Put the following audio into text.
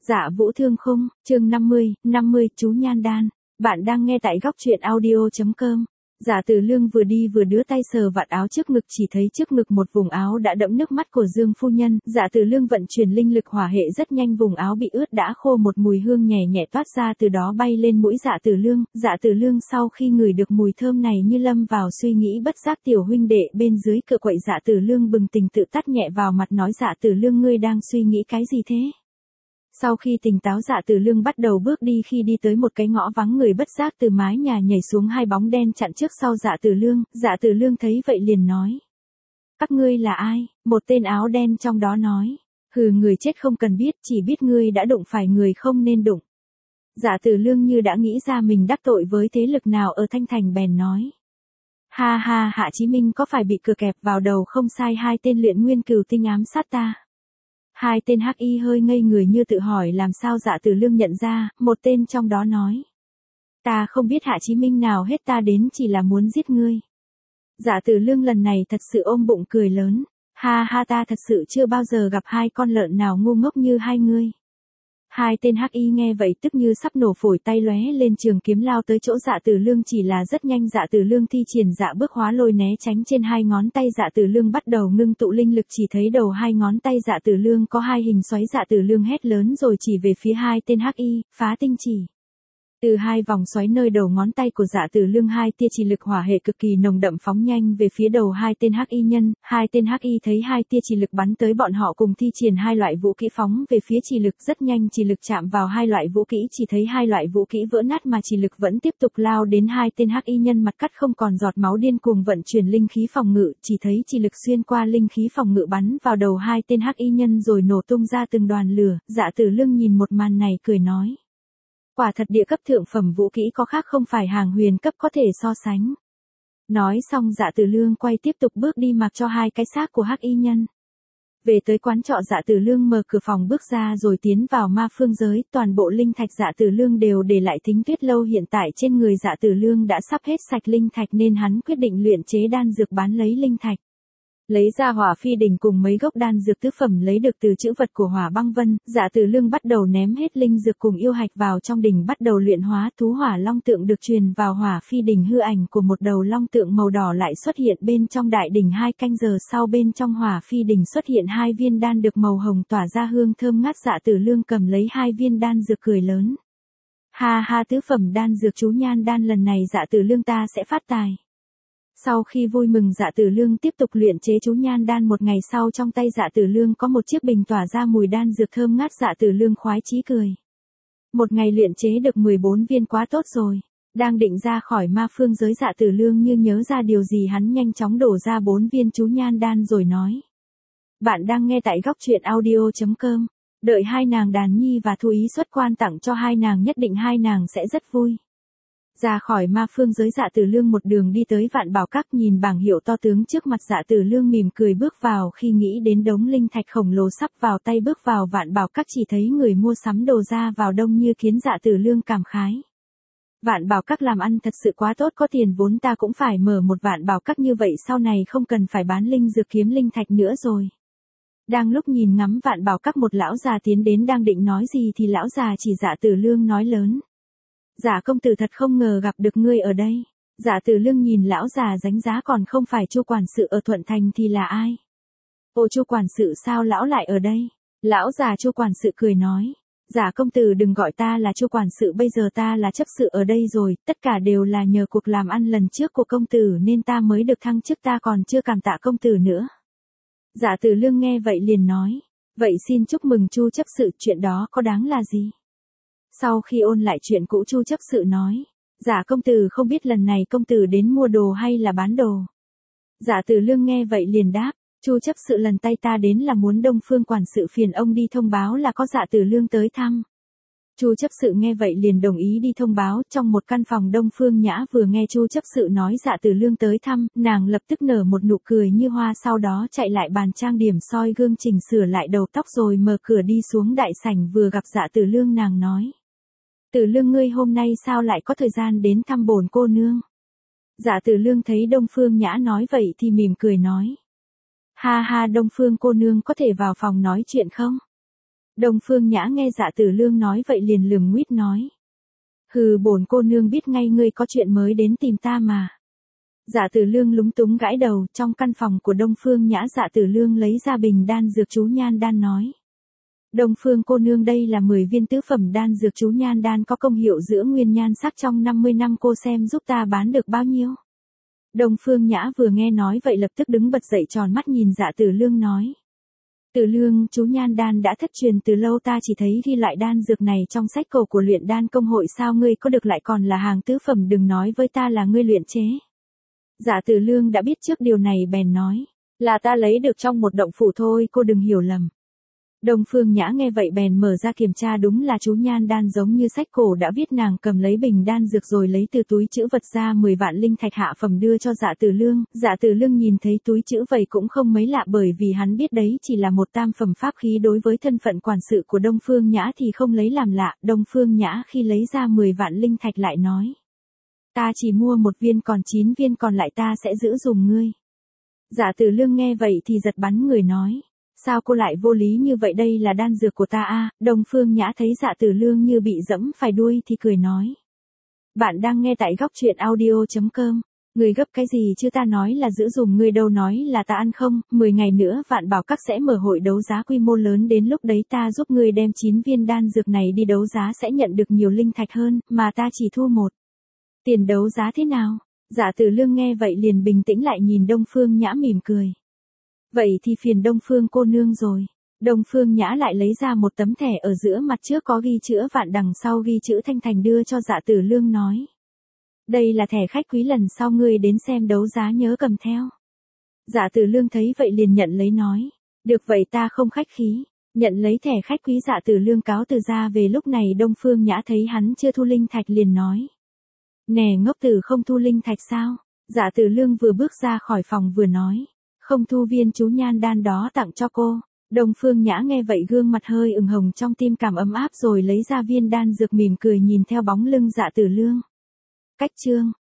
Dạ Vũ Thương Khung, chương 50, chú Nhan Đan. Bạn đang nghe tại góc truyện audio.com. Dạ Tử Lương vừa đi vừa đưa tay sờ vạt áo trước ngực, chỉ thấy trước ngực một vùng áo đã đẫm nước mắt của Dương phu nhân. Dạ Tử Lương vận chuyển linh lực hỏa hệ rất nhanh, vùng áo bị ướt đã khô, một mùi hương nhẹ nhẹ toát ra từ đó bay lên mũi Dạ Tử Lương. Dạ Tử Lương sau khi ngửi được mùi thơm này như lâm vào suy nghĩ bất giác, tiểu huynh đệ bên dưới cửa quậy Dạ Tử Lương bừng tỉnh tự tát nhẹ vào mặt nói: Dạ Tử Lương, ngươi đang suy nghĩ cái gì thế? Sau khi tỉnh táo, Dạ Tử Lương bắt đầu bước đi, khi đi tới một cái ngõ vắng người, bất giác từ mái nhà nhảy xuống hai bóng đen chặn trước sau Dạ Tử Lương. Dạ Tử Lương thấy vậy liền nói: các ngươi là ai? Một tên áo đen trong đó nói: hừ, người chết không cần biết, chỉ biết ngươi đã đụng phải người không nên đụng. Dạ Tử Lương như đã nghĩ ra mình đắc tội với thế lực nào ở Thanh Thành bèn nói: ha ha, Hạ Chí Minh có phải bị cửa kẹp vào đầu không? Sai, hai tên luyện nguyên cửu tinh ám sát ta. Hai tên hắc y hơi ngây người như tự hỏi làm sao. Dạ Tử Lương nhận ra, một tên trong đó nói: ta không biết Hạ Chí Minh nào hết, ta đến chỉ là muốn giết ngươi. Dạ Tử Lương lần này thật sự ôm bụng cười lớn: ha ha, ta thật sự chưa bao giờ gặp hai con lợn nào ngu ngốc như hai ngươi. Hai tên hắc y nghe vậy tức như sắp nổ phổi, tay lóe lên trường kiếm lao tới chỗ Dạ Tử Lương, chỉ là rất nhanh Dạ Tử Lương thi triển dạ bước hóa lôi né tránh. Trên hai ngón tay Dạ Tử Lương bắt đầu ngưng tụ linh lực, chỉ thấy đầu hai ngón tay Dạ Tử Lương có hai hình xoáy. Dạ Tử Lương hét lớn rồi chỉ về phía hai tên hắc y: phá tinh chỉ. Từ hai vòng xoáy nơi đầu ngón tay của Dạ Tử Lương, hai tia chỉ lực hỏa hệ cực kỳ nồng đậm phóng nhanh về phía đầu hai tên hắc y nhân. Hai tên hắc y thấy hai tia chỉ lực bắn tới, bọn họ cùng thi triển hai loại vũ kỹ phóng về phía chỉ lực. Rất nhanh chỉ lực chạm vào hai loại vũ kỹ, chỉ thấy hai loại vũ kỹ vỡ nát mà chỉ lực vẫn tiếp tục lao đến hai tên hắc y nhân, mặt cắt không còn giọt máu, điên cuồng vận chuyển linh khí phòng ngự. Chỉ thấy chỉ lực xuyên qua linh khí phòng ngự bắn vào đầu hai tên hắc y nhân rồi nổ tung ra từng đoàn lửa. Dạ Tử Lương nhìn một màn này cười nói: quả thật địa cấp thượng phẩm vũ kỹ có khác không phải hàng huyền cấp có thể so sánh. Nói xong Dạ Tử Lương quay tiếp tục bước đi, mặc cho hai cái xác của hắc y nhân. Về tới quán trọ, Dạ Tử Lương mở cửa phòng bước ra rồi tiến vào ma phương giới. Toàn bộ linh thạch Dạ Tử Lương đều để lại Thính Tuyết Lâu. Hiện tại trên người Dạ Tử Lương đã sắp hết sạch linh thạch nên hắn quyết định luyện chế đan dược bán lấy linh thạch. Lấy ra hỏa phi đỉnh cùng mấy gốc đan dược tứ phẩm lấy được từ trữ vật của Hỏa Băng Vân, Dạ Tử Lương bắt đầu ném hết linh dược cùng yêu hạch vào trong đỉnh, bắt đầu luyện hóa. Thú hỏa long tượng được truyền vào hỏa phi đỉnh, hư ảnh của một đầu long tượng màu đỏ lại xuất hiện bên trong đại đỉnh. 2 canh giờ sau, bên trong hỏa phi đỉnh xuất hiện 2 viên đan được màu hồng tỏa ra hương thơm ngát. Dạ Tử Lương cầm lấy 2 viên đan dược cười lớn: ha ha, tứ phẩm đan dược chú Nhan Đan, lần này Dạ Tử Lương ta sẽ phát tài. Sau khi vui mừng, Dạ Tử Lương tiếp tục luyện chế chú Nhan Đan. Một ngày sau, trong tay Dạ Tử Lương có một chiếc bình tỏa ra mùi đan dược thơm ngát. Dạ Tử Lương khoái chí cười: một ngày luyện chế được 14 viên quá tốt rồi. Đang định ra khỏi ma phương giới, Dạ Tử Lương như nhớ ra điều gì, hắn nhanh chóng đổ ra 4 viên chú Nhan Đan rồi nói: bạn đang nghe tại góc truyện audio.com. Đợi hai nàng Đàn Nhi và Thu Ý xuất quan tặng cho hai nàng, nhất định hai nàng sẽ rất vui. Ra khỏi ma phương giới, Dạ Tử Lương một đường đi tới Vạn Bảo Các, nhìn bảng hiệu to tướng trước mặt, Dạ Tử Lương mỉm cười bước vào. Khi nghĩ đến đống linh thạch khổng lồ sắp vào tay, bước vào Vạn Bảo Các chỉ thấy người mua sắm đồ ra vào đông như kiến. Dạ Tử Lương cảm khái: Vạn Bảo Các làm ăn thật sự quá tốt, có tiền vốn ta cũng phải mở một Vạn Bảo Các như vậy, sau này không cần phải bán linh dược kiếm linh thạch nữa rồi. Đang lúc nhìn ngắm Vạn Bảo Các, một lão già tiến đến, đang định nói gì thì lão già chỉ Dạ Tử Lương nói lớn: Dạ công tử, thật không ngờ gặp được ngươi ở đây. Dạ Tử Lương nhìn lão già đánh giá: còn không phải Chu quản sự ở Thuận Thành thì là ai? Ồ, Chu quản sự sao lão lại ở đây? Lão già Chu quản sự cười nói: Dạ công tử đừng gọi ta là Chu quản sự, bây giờ ta là chấp sự ở đây rồi, tất cả đều là nhờ cuộc làm ăn lần trước của công tử nên ta mới được thăng chức, ta còn chưa cảm tạ công tử nữa. Dạ Tử Lương nghe vậy liền nói: vậy xin chúc mừng Chu chấp sự, chuyện đó có đáng là gì? Sau khi ôn lại chuyện cũ, Chu chấp sự nói: dạ công tử, không biết lần này công tử đến mua đồ hay là bán đồ? Dạ Tử Lương nghe vậy liền đáp: Chu chấp sự, lần tay ta đến là muốn Đông Phương quản sự phiền ông đi thông báo là có Dạ Tử Lương tới thăm. Chu chấp sự nghe vậy liền đồng ý đi thông báo. Trong một căn phòng, Đông Phương Nhã vừa nghe Chu chấp sự nói Dạ Tử Lương tới thăm, nàng lập tức nở một nụ cười như hoa, sau đó chạy lại bàn trang điểm, soi gương, chỉnh sửa lại đầu tóc rồi mở cửa đi xuống đại sảnh. Vừa gặp Dạ Tử Lương, nàng nói: Tử Lương, ngươi hôm nay sao lại có thời gian đến thăm bổn cô nương? Dạ Tử Lương thấy Đông Phương Nhã nói vậy thì mỉm cười nói: ha ha, Đông Phương cô nương có thể vào phòng nói chuyện không? Đông Phương Nhã nghe Dạ Tử Lương nói vậy liền lườm nguýt nói. Hừ, bổn cô nương biết ngay ngươi có chuyện mới đến tìm ta mà. Dạ Tử Lương lúng túng gãi đầu. Trong căn phòng của Đông Phương Nhã, Dạ Tử Lương lấy ra bình đan dược chú nhan đan nói. Đông Phương cô nương, đây là 10 viên tứ phẩm đan dược chú nhan đan có công hiệu dưỡng nguyên nhan sắc trong 50 năm, cô xem giúp ta bán được bao nhiêu. Đông Phương Nhã vừa nghe nói vậy lập tức đứng bật dậy, tròn mắt nhìn Dạ Tử Lương nói. Tử Lương, chú nhan đan đã thất truyền từ lâu, ta chỉ thấy ghi lại đan dược này trong sách cổ của luyện đan công hội, sao ngươi có được lại còn là hàng tứ phẩm, đừng nói với ta là ngươi luyện chế. Dạ Tử Lương đã biết trước điều này bèn nói, là ta lấy được trong một động phủ thôi, cô đừng hiểu lầm. Đông Phương Nhã nghe vậy bèn mở ra kiểm tra, đúng là chú nhan đan giống như sách cổ đã viết. Nàng cầm lấy bình đan dược rồi lấy từ túi trữ vật ra 10 vạn linh thạch hạ phẩm đưa cho Dạ Tử Lương. Dạ Tử Lương nhìn thấy túi trữ vậy cũng không mấy lạ, bởi vì hắn biết đấy chỉ là một tam phẩm pháp khí, đối với thân phận quản sự của Đông Phương Nhã thì không lấy làm lạ. Đông Phương Nhã khi lấy ra 10 vạn linh thạch lại nói, ta chỉ mua 1 viên, còn 9 viên còn lại ta sẽ giữ dùng ngươi. Dạ Tử Lương nghe vậy thì giật bắn người nói, sao cô lại vô lý như vậy, đây là đan dược của ta a. Đông Phương Nhã thấy Dạ Tử Lương như bị dẫm phải đuôi thì cười nói. Bạn đang nghe tại góc truyện audio.com. Người gấp cái gì chứ, ta nói là giữ dùng ngươi đâu nói là ta ăn không. 10 ngày nữa Vạn Bảo Các sẽ mở hội đấu giá quy mô lớn, đến lúc đấy ta giúp ngươi đem 9 viên đan dược này đi đấu giá sẽ nhận được nhiều linh thạch hơn, mà ta chỉ thu 1. Tiền đấu giá thế nào? Dạ Tử Lương nghe vậy liền bình tĩnh lại, nhìn Đông Phương Nhã mỉm cười. Vậy thì phiền Đông Phương cô nương rồi. Đông Phương Nhã lại lấy ra một tấm thẻ, ở giữa mặt trước có ghi chữ Vạn, đằng sau ghi chữ Thanh Thành, đưa cho Dạ Tử Lương nói. Đây là thẻ khách quý, lần sau ngươi đến xem đấu giá nhớ cầm theo. Dạ Tử Lương thấy vậy liền nhận lấy nói. Được vậy, ta không khách khí. Nhận lấy thẻ khách quý, Dạ Tử Lương cáo từ ra về. Lúc này Đông Phương Nhã thấy hắn chưa thu linh thạch liền nói. Nè ngốc tử, không thu linh thạch sao? Dạ Tử Lương vừa bước ra khỏi phòng vừa nói. Không thu viên chú nhan đan đó tặng cho cô. Đông Phương Nhã nghe vậy gương mặt hơi ửng hồng, trong tim cảm ấm áp, rồi lấy ra viên đan dược mỉm cười nhìn theo bóng lưng Dạ Tử Lương. Cách chương